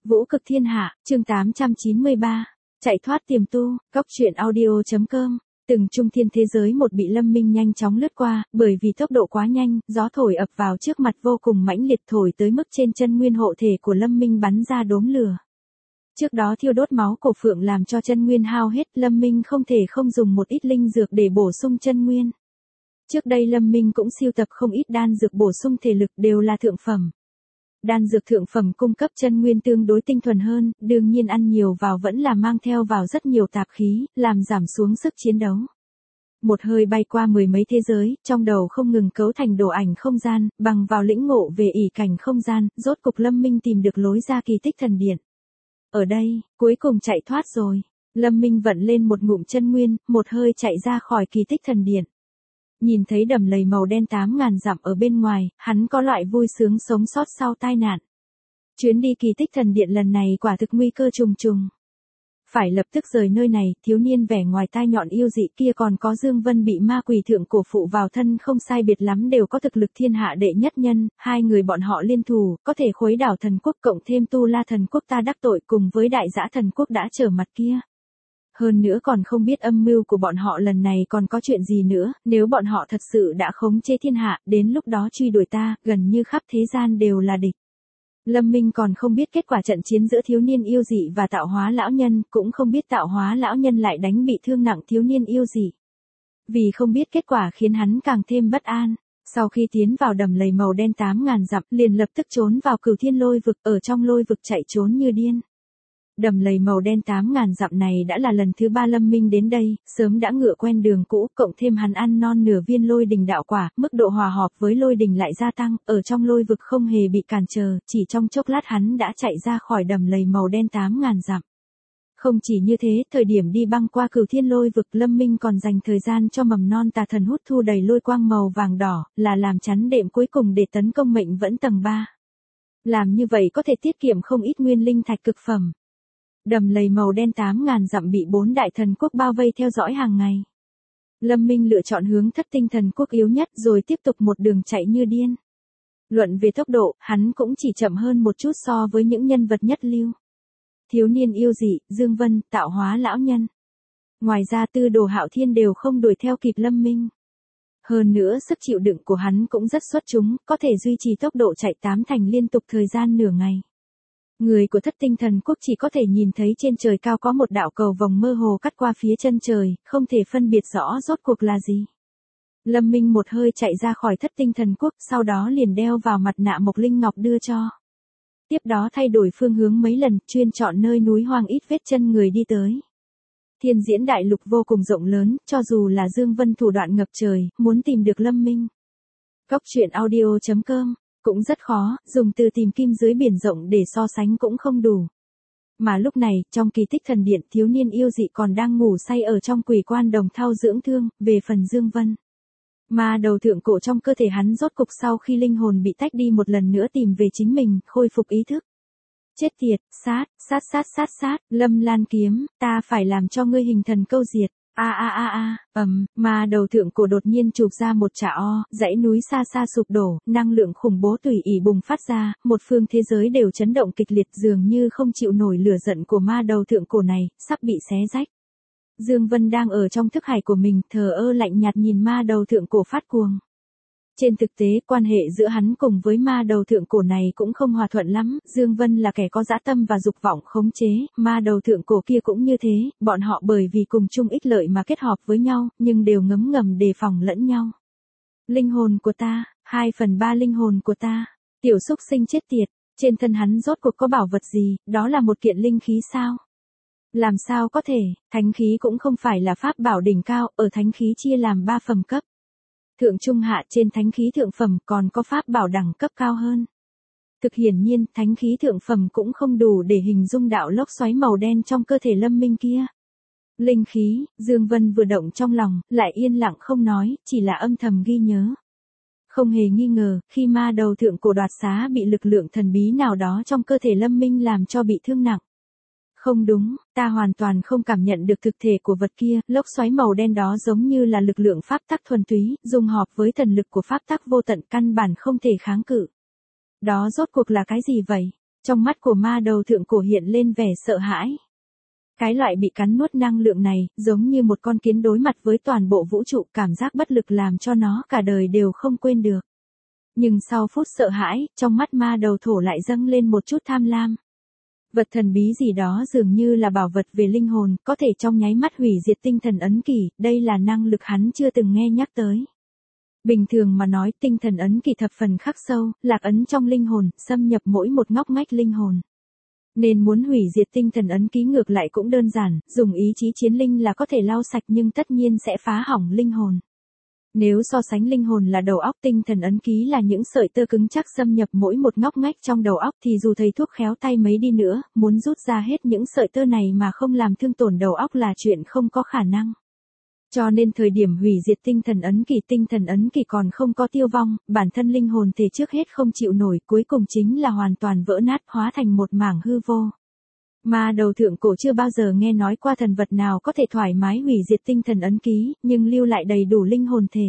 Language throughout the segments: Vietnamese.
Vũ cực thiên hạ, chương 893. Chạy thoát tiềm tu, góc truyện audio.com. Từng trung thiên thế giới một bị Lâm Minh nhanh chóng lướt qua, bởi vì tốc độ quá nhanh, gió thổi ập vào trước mặt vô cùng mãnh liệt, thổi tới mức trên chân nguyên hộ thể của Lâm Minh bắn ra đốm lửa. Trước đó thiêu đốt máu cổ phượng làm cho chân nguyên hao hết, Lâm Minh không thể không dùng một ít linh dược để bổ sung chân nguyên. Trước đây Lâm Minh cũng sưu tập không ít đan dược bổ sung thể lực, đều là thượng phẩm. Đan dược thượng phẩm cung cấp chân nguyên tương đối tinh thuần hơn, đương nhiên ăn nhiều vào vẫn là mang theo vào rất nhiều tạp khí, làm giảm xuống sức chiến đấu. Một hơi bay qua mười mấy thế giới, trong đầu không ngừng cấu thành đồ ảnh không gian, bằng vào lĩnh ngộ về ỷ cảnh không gian, rốt cục Lâm Minh tìm được lối ra kỳ tích thần điện. Ở đây, cuối cùng chạy thoát rồi. Lâm Minh vận lên một ngụm chân nguyên, một hơi chạy ra khỏi kỳ tích thần điện. Nhìn thấy đầm lầy màu đen 8.000 dặm ở bên ngoài, hắn có loại vui sướng sống sót sau tai nạn. Chuyến đi kỳ tích thần điện lần này quả thực nguy cơ trùng trùng. Phải lập tức rời nơi này, thiếu niên vẻ ngoài tai nhọn yêu dị kia còn có Dương Vân bị ma quỷ thượng cổ phụ vào thân không sai biệt lắm đều có thực lực thiên hạ đệ nhất nhân, hai người bọn họ liên thủ, có thể khuấy đảo thần quốc cộng thêm Tu La thần quốc ta đắc tội cùng với đại dã thần quốc đã trở mặt kia. Hơn nữa còn không biết âm mưu của bọn họ lần này còn có chuyện gì nữa, nếu bọn họ thật sự đã khống chế thiên hạ, đến lúc đó truy đuổi ta, gần như khắp thế gian đều là địch. Lâm Minh còn không biết kết quả trận chiến giữa thiếu niên yêu dị và tạo hóa lão nhân, cũng không biết tạo hóa lão nhân lại đánh bị thương nặng thiếu niên yêu dị. Vì không biết kết quả khiến hắn càng thêm bất an. Sau khi tiến vào đầm lầy màu đen 8.000 dặm, liền lập tức trốn vào Cửu Thiên Lôi vực, ở trong lôi vực chạy trốn như điên. Đầm lầy màu đen 8.000 dặm này đã là lần thứ 3 Lâm Minh đến đây, sớm đã ngựa quen đường cũ, cộng thêm hắn ăn non nửa viên lôi đình đạo quả, mức độ hòa hợp với lôi đình lại gia tăng, ở trong lôi vực không hề bị cản trở, chỉ trong chốc lát hắn đã chạy ra khỏi đầm lầy màu đen 8.000 dặm. Không chỉ như thế, thời điểm đi băng qua Cửu Thiên Lôi vực, Lâm Minh còn dành thời gian cho mầm non tà thần hút thu đầy lôi quang màu vàng đỏ, là làm chắn đệm cuối cùng để tấn công mệnh vẫn tầng 3. Làm như vậy có thể tiết kiệm không ít nguyên linh thạch cực phẩm. Đầm lầy màu đen 8.000 dặm bị 4 đại thần quốc bao vây theo dõi hàng ngày. Lâm Minh lựa chọn hướng Thất Tinh thần quốc yếu nhất rồi tiếp tục một đường chạy như điên. Luận về tốc độ, hắn cũng chỉ chậm hơn một chút so với những nhân vật nhất lưu. Thiếu niên yêu dị, Dương Vân, tạo hóa lão nhân. Ngoài ra Tư Đồ Hạo Thiên đều không đuổi theo kịp Lâm Minh. Hơn nữa sức chịu đựng của hắn cũng rất xuất chúng, có thể duy trì tốc độ chạy 8 thành liên tục thời gian nửa ngày. Người của Thất Tinh thần quốc chỉ có thể nhìn thấy trên trời cao có một đạo cầu vồng mơ hồ cắt qua phía chân trời, không thể phân biệt rõ rốt cuộc là gì. Lâm Minh một hơi chạy ra khỏi Thất Tinh thần quốc, sau đó liền đeo vào mặt nạ mộc linh ngọc đưa cho. Tiếp đó thay đổi phương hướng mấy lần, chuyên chọn nơi núi hoang ít vết chân người đi tới. Thiên diễn đại lục vô cùng rộng lớn, cho dù là Dương Vân thủ đoạn ngập trời, muốn tìm được Lâm Minh. Góc truyện audio.com cũng rất khó, dùng từ tìm kim dưới biển rộng để so sánh cũng không đủ. Mà lúc này, trong kỳ tích thần điện, thiếu niên yêu dị còn đang ngủ say ở trong quỷ quan đồng thau dưỡng thương, về phần Dương Vân. Mà đầu thượng cổ trong cơ thể hắn rốt cục sau khi linh hồn bị tách đi một lần nữa tìm về chính mình, khôi phục ý thức. Chết tiệt, sát, Lâm Lan kiếm, ta phải làm cho ngươi hình thần câu diệt. Mà đầu thượng cổ đột nhiên chụp ra một chả dãy núi xa xa sụp đổ, năng lượng khủng bố tùy ý bùng phát ra, một phương thế giới đều chấn động kịch liệt dường như không chịu nổi lửa giận của ma đầu thượng cổ này, sắp bị xé rách. Dương Vân đang ở trong thức hải của mình, thờ ơ lạnh nhạt nhìn ma đầu thượng cổ phát cuồng. Trên thực tế, quan hệ giữa hắn cùng với ma đầu thượng cổ này cũng không hòa thuận lắm, Dương Vân là kẻ có dã tâm và dục vọng khống chế, ma đầu thượng cổ kia cũng như thế, bọn họ bởi vì cùng chung ích lợi mà kết hợp với nhau, nhưng đều ngấm ngầm đề phòng lẫn nhau. Linh hồn của ta, 2/3 linh hồn của ta, tiểu xúc sinh chết tiệt, trên thân hắn rốt cuộc có bảo vật gì, đó là một kiện linh khí sao? Làm sao có thể, thánh khí cũng không phải là pháp bảo đỉnh cao, ở thánh khí chia làm 3 phẩm cấp. Thượng trung hạ trên thánh khí thượng phẩm còn có pháp bảo đẳng cấp cao hơn. Thực hiển nhiên, thánh khí thượng phẩm cũng không đủ để hình dung đạo lốc xoáy màu đen trong cơ thể Lâm Minh kia. Linh khí, Dương Vân vừa động trong lòng, lại yên lặng không nói, chỉ là âm thầm ghi nhớ. Không hề nghi ngờ, khi ma đầu thượng cổ đoạt xá bị lực lượng thần bí nào đó trong cơ thể Lâm Minh làm cho bị thương nặng. Không đúng, ta hoàn toàn không cảm nhận được thực thể của vật kia, lốc xoáy màu đen đó giống như là lực lượng pháp tắc thuần túy, dung hợp với thần lực của pháp tắc vô tận căn bản không thể kháng cự. Đó rốt cuộc là cái gì vậy? Trong mắt của ma đầu thượng cổ hiện lên vẻ sợ hãi. Cái loại bị cắn nuốt năng lượng này, giống như một con kiến đối mặt với toàn bộ vũ trụ, cảm giác bất lực làm cho nó cả đời đều không quên được. Nhưng sau phút sợ hãi, trong mắt ma đầu thổ lại dâng lên một chút tham lam. Vật thần bí gì đó dường như là bảo vật về linh hồn, có thể trong nháy mắt hủy diệt tinh thần ấn kỷ, đây là năng lực hắn chưa từng nghe nhắc tới. Bình thường mà nói, tinh thần ấn kỷ thập phần khắc sâu, lạc ấn trong linh hồn, xâm nhập mỗi một ngóc ngách linh hồn. Nên muốn hủy diệt tinh thần ấn ký ngược lại cũng đơn giản, dùng ý chí chiến linh là có thể lau sạch nhưng tất nhiên sẽ phá hỏng linh hồn. Nếu so sánh linh hồn là đầu óc, tinh thần ấn ký là những sợi tơ cứng chắc xâm nhập mỗi một ngóc ngách trong đầu óc, thì dù thầy thuốc khéo tay mấy đi nữa, muốn rút ra hết những sợi tơ này mà không làm thương tổn đầu óc là chuyện không có khả năng. Cho nên thời điểm hủy diệt tinh thần ấn kỷ còn không có tiêu vong, bản thân linh hồn thể trước hết không chịu nổi, cuối cùng chính là hoàn toàn vỡ nát, hóa thành một mảng hư vô. Ma đầu thượng cổ chưa bao giờ nghe nói qua thần vật nào có thể thoải mái hủy diệt tinh thần ấn ký, nhưng lưu lại đầy đủ linh hồn thể.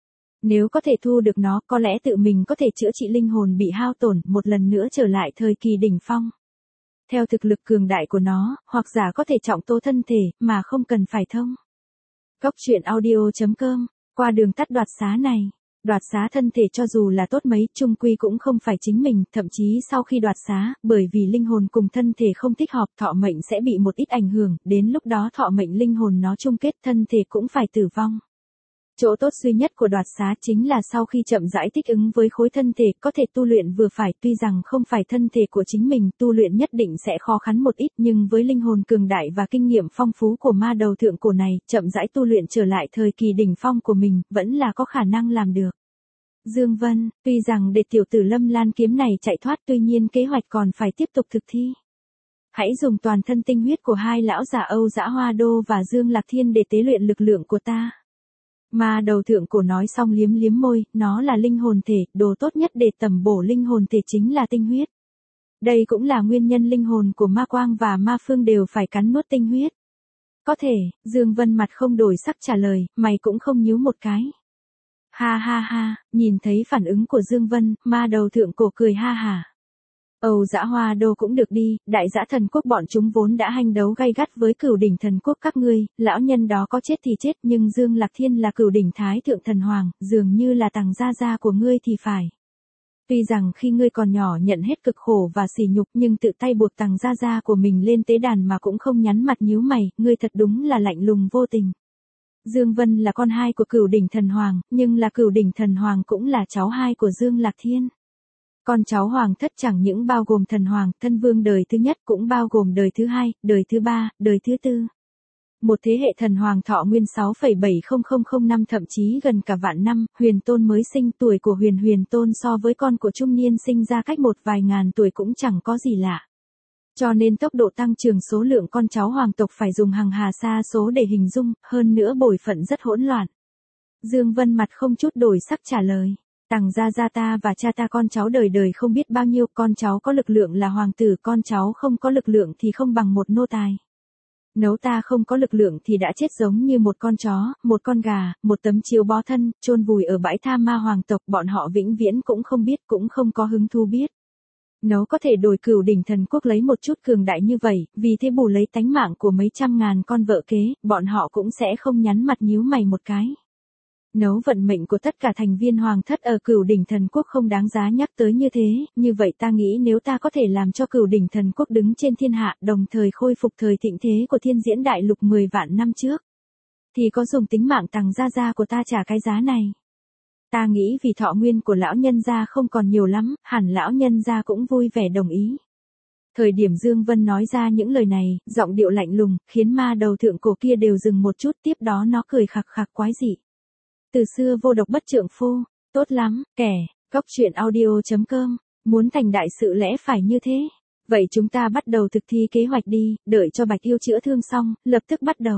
Nếu có thể thu được nó, có lẽ tự mình có thể chữa trị linh hồn bị hao tổn, một lần nữa trở lại thời kỳ đỉnh phong. Theo thực lực cường đại của nó, hoặc giả có thể trọng tố thân thể, mà không cần phải thông. Cốc truyện audio.com, qua đường tắt đoạt xá này. Đoạt xá thân thể cho dù là tốt mấy, chung quy cũng không phải chính mình, thậm chí sau khi đoạt xá, bởi vì linh hồn cùng thân thể không thích hợp, thọ mệnh sẽ bị một ít ảnh hưởng, đến lúc đó thọ mệnh linh hồn nó chung kết, thân thể cũng phải tử vong. Chỗ tốt duy nhất của đoạt xá chính là sau khi chậm rãi thích ứng với khối thân thể, có thể tu luyện vừa phải, tuy rằng không phải thân thể của chính mình, tu luyện nhất định sẽ khó khăn một ít, nhưng với linh hồn cường đại và kinh nghiệm phong phú của ma đầu thượng cổ này, chậm rãi tu luyện trở lại thời kỳ đỉnh phong của mình, vẫn là có khả năng làm được. Dương Vân, tuy rằng để tiểu tử Lâm Lan kiếm này chạy thoát, tuy nhiên kế hoạch còn phải tiếp tục thực thi. Hãy dùng toàn thân tinh huyết của hai lão già Âu Dã Hoa Đô và Dương Lạc Thiên để tế luyện lực lượng của ta. Ma đầu thượng cổ nói xong liếm liếm môi, nó là linh hồn thể, đồ tốt nhất để tầm bổ linh hồn thể chính là tinh huyết. Đây cũng là nguyên nhân linh hồn của Ma Quang và Ma Phương đều phải cắn nuốt tinh huyết. Có thể, Dương Vân mặt không đổi sắc trả lời, mày cũng không nhíu một cái. Ha ha ha, nhìn thấy phản ứng của Dương Vân, ma đầu thượng cổ cười ha hả. Âu Dã Hoa Đô cũng được đi, đại dã thần quốc bọn chúng vốn đã hanh đấu gay gắt với cửu đỉnh thần quốc các ngươi, lão nhân đó có chết thì chết, nhưng Dương Lạc Thiên là cửu đỉnh thái thượng thần hoàng, dường như là tàng gia gia của ngươi thì phải. Tuy rằng khi ngươi còn nhỏ nhận hết cực khổ và sỉ nhục, nhưng tự tay buộc tàng gia gia của mình lên tế đàn mà cũng không nhắn mặt nhíu mày, ngươi thật đúng là lạnh lùng vô tình. Dương Vân là con hai của cửu đỉnh thần hoàng, nhưng là cửu đỉnh thần hoàng cũng là cháu hai của Dương Lạc Thiên. Con cháu hoàng thất chẳng những bao gồm thần hoàng, thân vương đời thứ nhất, cũng bao gồm đời thứ hai, đời thứ ba, đời thứ tư. Một thế hệ thần hoàng thọ nguyên 6,70000 năm, thậm chí gần cả vạn năm. Huyền Tôn mới sinh, tuổi của Huyền Tôn so với con của trung niên sinh ra cách một vài ngàn tuổi cũng chẳng có gì lạ. Cho nên tốc độ tăng trưởng số lượng con cháu hoàng tộc phải dùng hàng hà sa số để hình dung, hơn nữa bối phận rất hỗn loạn. Dương Vân mặt không chút đổi sắc trả lời. Tàng gia gia ta và cha ta con cháu đời đời không biết bao nhiêu, con cháu có lực lượng là hoàng tử, con cháu không có lực lượng thì không bằng một nô tài. Nếu ta không có lực lượng thì đã chết giống như một con chó, một con gà, một tấm chiếu bó thân, chôn vùi ở bãi tha ma hoàng tộc, bọn họ vĩnh viễn cũng không biết, cũng không có hứng thú biết. Nếu có thể đổi cửu đỉnh thần quốc lấy một chút cường đại như vậy, vì thế bù lấy tánh mạng của mấy trăm ngàn con vợ kế, bọn họ cũng sẽ không nhắn mặt nhíu mày một cái. Nếu vận mệnh của tất cả thành viên hoàng thất ở cửu đỉnh thần quốc không đáng giá nhắc tới như thế, như vậy ta nghĩ nếu ta có thể làm cho cửu đỉnh thần quốc đứng trên thiên hạ, đồng thời khôi phục thời thịnh thế của thiên diễn đại lục 10 vạn năm trước, thì có dùng tính mạng tàng gia gia của ta trả cái giá này. Ta nghĩ vì thọ nguyên của lão nhân gia không còn nhiều lắm, hẳn lão nhân gia cũng vui vẻ đồng ý. Thời điểm Dương Vân nói ra những lời này, giọng điệu lạnh lùng, khiến ma đầu thượng cổ kia đều dừng một chút, tiếp đó nó cười khặc khặc quái dị. Từ xưa vô độc bất trượng phu, tốt lắm, kẻ, cốc truyện audio.com, muốn thành đại sự lẽ phải như thế. Vậy chúng ta bắt đầu thực thi kế hoạch đi, đợi cho Bạch Yêu chữa thương xong, lập tức bắt đầu.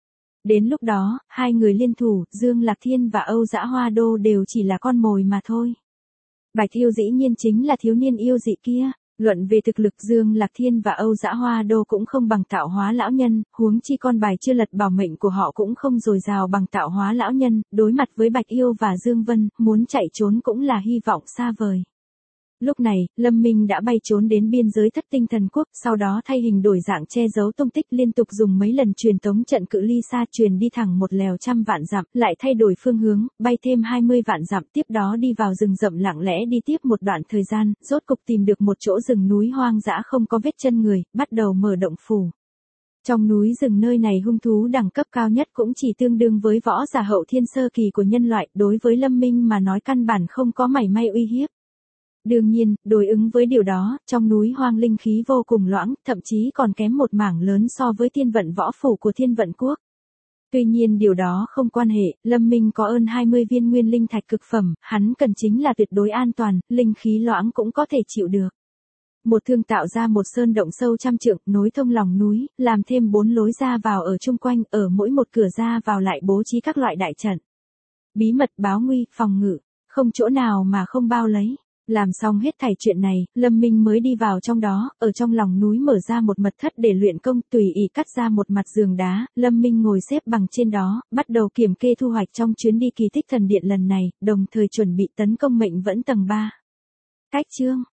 Đến lúc đó, hai người liên thủ, Dương Lạc Thiên và Âu Dã Hoa Đô đều chỉ là con mồi mà thôi. Bạch Yêu dĩ nhiên chính là thiếu niên yêu dị kia. Luận về thực lực, Dương Lạc Thiên và Âu Dã Hoa Đô cũng không bằng tạo hóa lão nhân, huống chi con bài chưa lật bảo mệnh của họ cũng không dồi dào bằng tạo hóa lão nhân, đối mặt với Bạch Yêu và Dương Vân, muốn chạy trốn cũng là hy vọng xa vời. Lúc này, Lâm Minh đã bay trốn đến biên giới Thất Tinh Thần Quốc, sau đó thay hình đổi dạng che giấu tung tích, liên tục dùng mấy lần truyền tống trận cự ly xa truyền đi thẳng một lèo trăm vạn dặm, lại thay đổi phương hướng, bay thêm 20 vạn dặm, tiếp đó đi vào rừng rậm lặng lẽ đi tiếp một đoạn thời gian, rốt cục tìm được một chỗ rừng núi hoang dã không có vết chân người, bắt đầu mở động phủ. Trong núi rừng nơi này hung thú đẳng cấp cao nhất cũng chỉ tương đương với võ giả hậu thiên sơ kỳ của nhân loại, đối với Lâm Minh mà nói căn bản không có mảy may uy hiếp. Đương nhiên, đối ứng với điều đó, trong núi hoang linh khí vô cùng loãng, thậm chí còn kém một mảng lớn so với thiên vận võ phủ của Thiên Vận Quốc. Tuy nhiên điều đó không quan hệ, Lâm Minh có ơn 20 viên nguyên linh thạch cực phẩm, hắn cần chính là tuyệt đối an toàn, linh khí loãng cũng có thể chịu được. Một thương tạo ra một sơn động sâu trăm trượng, nối thông lòng núi, làm thêm 4 lối ra vào ở chung quanh, ở mỗi một cửa ra vào lại bố trí các loại đại trận. Bí mật báo nguy, phòng ngự, không chỗ nào mà không bao lấy. Làm xong hết thảy chuyện này, Lâm Minh mới đi vào trong đó, ở trong lòng núi mở ra một mật thất để luyện công, tùy ý cắt ra một mặt giường đá, Lâm Minh ngồi xếp bằng trên đó, bắt đầu kiểm kê thu hoạch trong chuyến đi kỳ tích thần điện lần này, đồng thời chuẩn bị tấn công mệnh vẫn tầng 3. Cách chương